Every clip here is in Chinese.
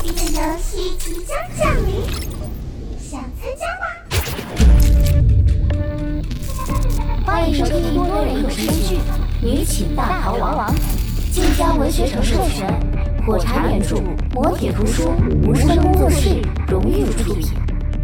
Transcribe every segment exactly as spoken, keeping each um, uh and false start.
新的游戏即将降临，想参加吗？ 欢迎收听多人有声剧《女寝大逃亡》，晋江文学城授权，火柴原著，磨铁图书，无声工作室荣誉出品。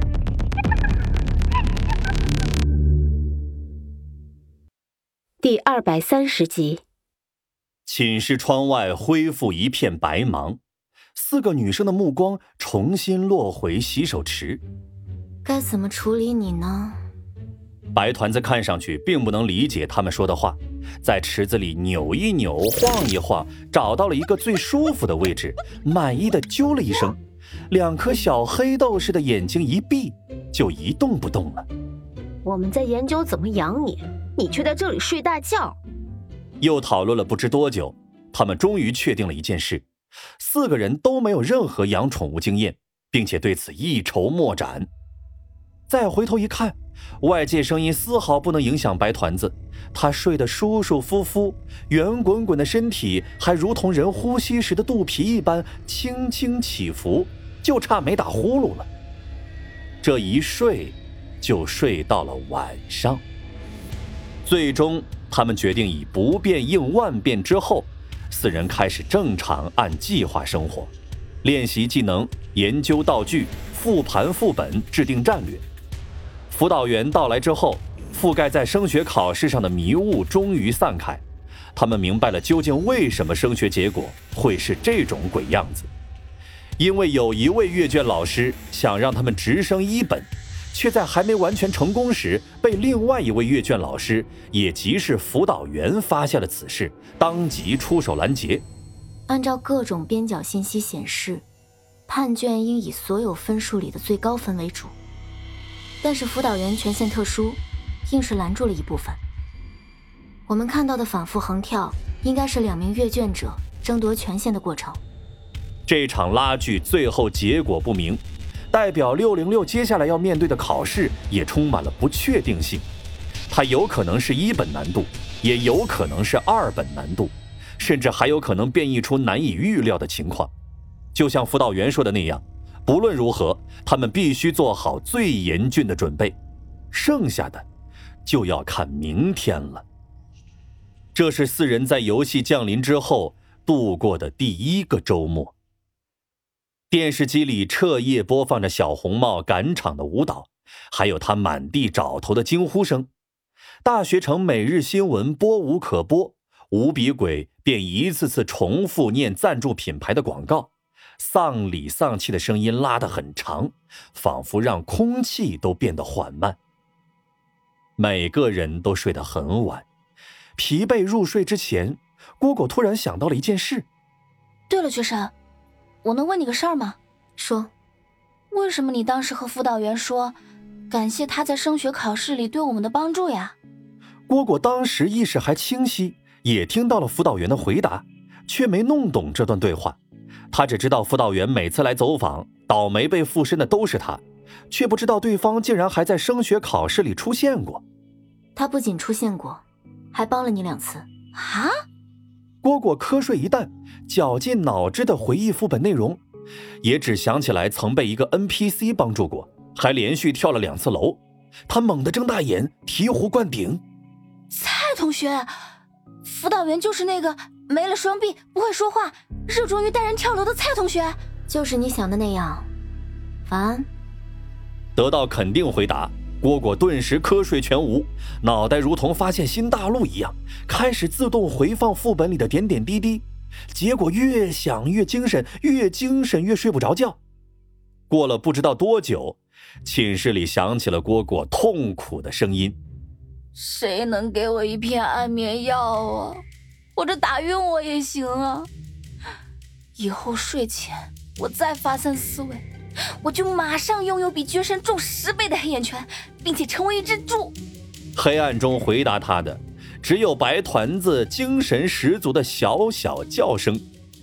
第二百三十集。 寝室窗外恢复一片白茫，四个女生的目光重新落回洗手池。 该怎么处理你呢？ 白团子看上去并不能理解他们说的话，在池子里扭一扭晃一晃，找到了一个最舒服的位置，满意的啾了一声，两颗小黑豆似的眼睛一闭，就一动不动了。 我们在研究怎么养你，你却在这里睡大觉。 又讨论了不知多久，他们终于确定了一件事，四个人都没有任何养宠物经验，并且对此一筹莫展。再回头一看，外界声音丝毫不能影响白团子，他睡得舒舒服服，圆滚滚的身体还如同人呼吸时的肚皮一般轻轻起伏，就差没打呼噜了。这一睡就睡到了晚上。最终他们决定以不变应万变之后，四人开始正常按计划生活，练习技能，研究道具，复盘副本，制定战略。辅导员到来之后，覆盖在升学考试上的迷雾终于散开，他们明白了究竟为什么升学结果会是这种鬼样子。因为有一位阅卷老师想让他们直升一本，却在还没完全成功时，被另外一位阅卷老师，也即是辅导员发现了此事，当即出手拦截。 按照各种边角信息显示，判卷应以所有分数里的最高分为主，但是辅导员权限特殊，硬是拦住了一部分。我们看到的反复横跳，应该是两名阅卷者争夺权限的过程。 这场拉锯最后结果不明，代表六零六接下来要面对的考试也充满了不确定性。它有可能是一本难度，也有可能是二本难度，甚至还有可能变异出难以预料的情况。就像辅导员说的那样，不论如何，他们必须做好最严峻的准备，剩下的就要看明天了。这是四人在游戏降临之后度过的第一个周末。电视机里彻夜播放着小红帽赶场的舞蹈，还有他满地找头的惊呼声。大学城每日新闻播无可播，无比鬼便一次次重复念赞助品牌的广告，丧里丧气的声音拉得很长，仿佛让空气都变得缓慢。每个人都睡得很晚，疲惫入睡之前，蝈蝈突然想到了一件事。 对了，学生，我能问你个事儿吗？ 说。 为什么你当时和辅导员说感谢他在升学考试里对我们的帮助呀？ 蝈蝈当时意识还清晰，也听到了辅导员的回答，却没弄懂这段对话。他只知道辅导员每次来走访，倒霉被附身的都是他，却不知道对方竟然还在升学考试里出现过。 他不仅出现过，还帮了你两次。 啊？ 蝈蝈瞌睡一旦，绞尽脑汁的回忆副本内容，也只想起来曾被一个 N P C 帮助过，还连续跳了两次楼。他猛地睁大眼，醍醐灌顶。 蔡同学，辅导员就是那个没了双臂，不会说话，热衷于带人跳楼的蔡同学。 就是你想的那样。晚安。 得到肯定回答，蝈蝈顿时瞌睡全无，脑袋如同发现新大陆一样，开始自动回放副本里的点点滴滴，结果越想越精神，越精神越睡不着觉。过了不知道多久，寝室里响起了蝈蝈痛苦的声音： 谁能给我一片安眠药啊？或者打晕我也行啊。以后睡前我再发散思维，我就马上拥有比绝神重十倍的黑眼圈，并且成为一只猪。 黑暗中回答他的只有白团子精神十足的小小叫声。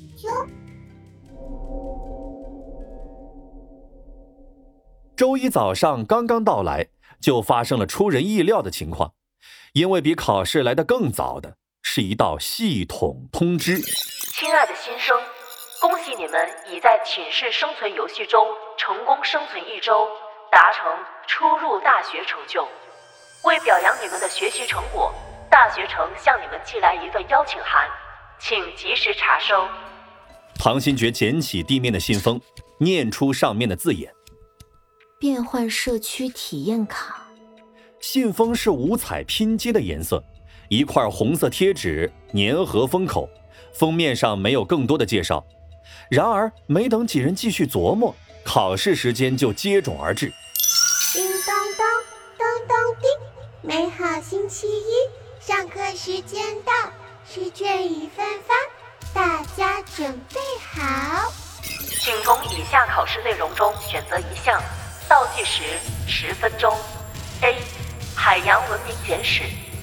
周一早上刚刚到来，就发生了出人意料的情况，因为比考试来得更早的是一道系统通知： 亲爱的新生， 恭喜你们已在寝室生存游戏中成功生存一周，达成初入大学成就。为表扬你们的学习成果，大学城向你们寄来一份邀请函，请及时查收。 唐新觉捡起地面的信封，念出上面的字眼： 变换社区体验卡。 信封是五彩拼接的颜色，一块红色贴纸粘合封口，封面上没有更多的介绍。然而没等几人继续琢磨，考试时间就接踵而至。 叮咚咚，咚咚叮，美好星期一，上课时间到，试卷已分发，大家准备好。 请从以下考试内容中选择一项，倒计时十分钟。A. 海洋文明简史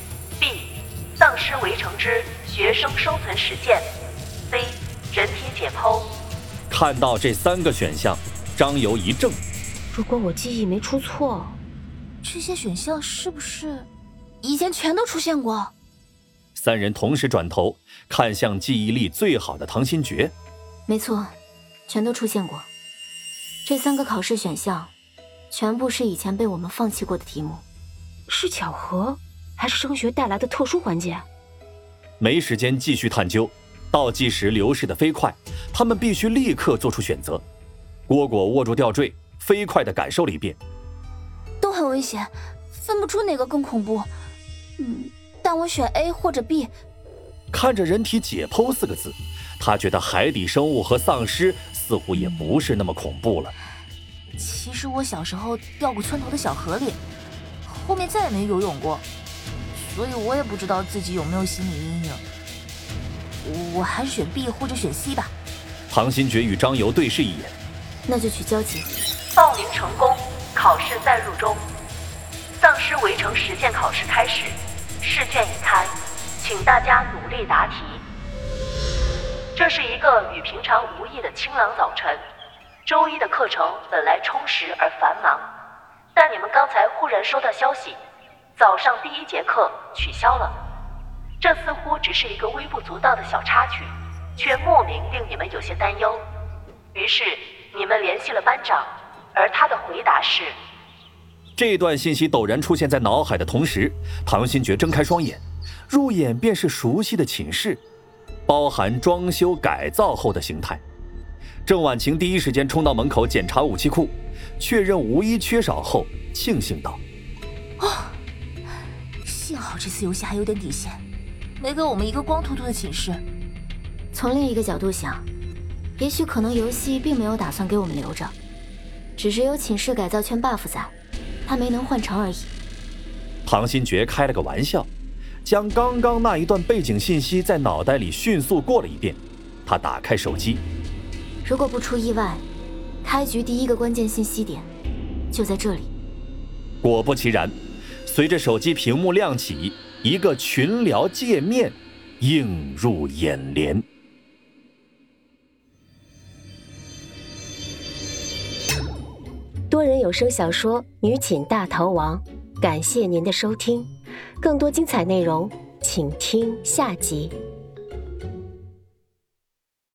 B. 丧尸围城之学生生存实践 C. 人体解剖。 看到这三个选项，张游一怔。 如果我记忆没出错， 这些选项是不是以前全都出现过？ 三人同时转头看向记忆力最好的唐新觉。 没错，全都出现过。这三个考试选项全部是以前被我们放弃过的题目。 是巧合还是升学带来的特殊环节？ 没时间继续探究，倒计时流逝的飞快，他们必须立刻做出选择。蝈蝈握住吊坠，飞快地感受了一遍。 都很危险，分不出哪个更恐怖。嗯，但我选 A 或者 B。 看着人体解剖四个字，他觉得海底生物和丧尸似乎也不是那么恐怖了。 其实我小时候掉过村头的小河里，后面再也没游泳过，所以我也不知道自己有没有心理阴影。我还是选 B 或者选 C 吧。 唐新觉与张游对视一眼， 那就取交集。 报名成功，考试在入中。丧尸围城实践考试开始，试卷已开，请大家努力答题。这是一个与平常无异的清朗早晨。周一的课程本来充实而繁忙，但你们刚才忽然收到消息，早上第一节课取消了。这似乎只是一个微不足道的小插曲，却莫名令你们有些担忧。于是你们联系了班长，而他的回答是…… 这段信息陡然出现在脑海的同时，唐新觉睁开双眼，入眼便是熟悉的寝室，包含装修改造后的形态。郑婉晴第一时间冲到门口检查武器库，确认无一缺少后，庆幸道：“ 哦，幸好这次游戏还有点底线，没给我们一个光秃秃的寝室。” 从另一个角度想，也许可能游戏并没有打算给我们留着，只是有寝室改造圈 buff 在，他没能换成而已。 唐新觉开了个玩笑，将刚刚那一段背景信息在脑袋里迅速过了一遍。他打开手机， 如果不出意外，开局第一个关键信息点就在这里。 果不其然，随着手机屏幕亮起，一个群聊界面映入眼帘。 多人有声小说《女寝大逃亡》，感谢您的收听，更多精彩内容请听下集。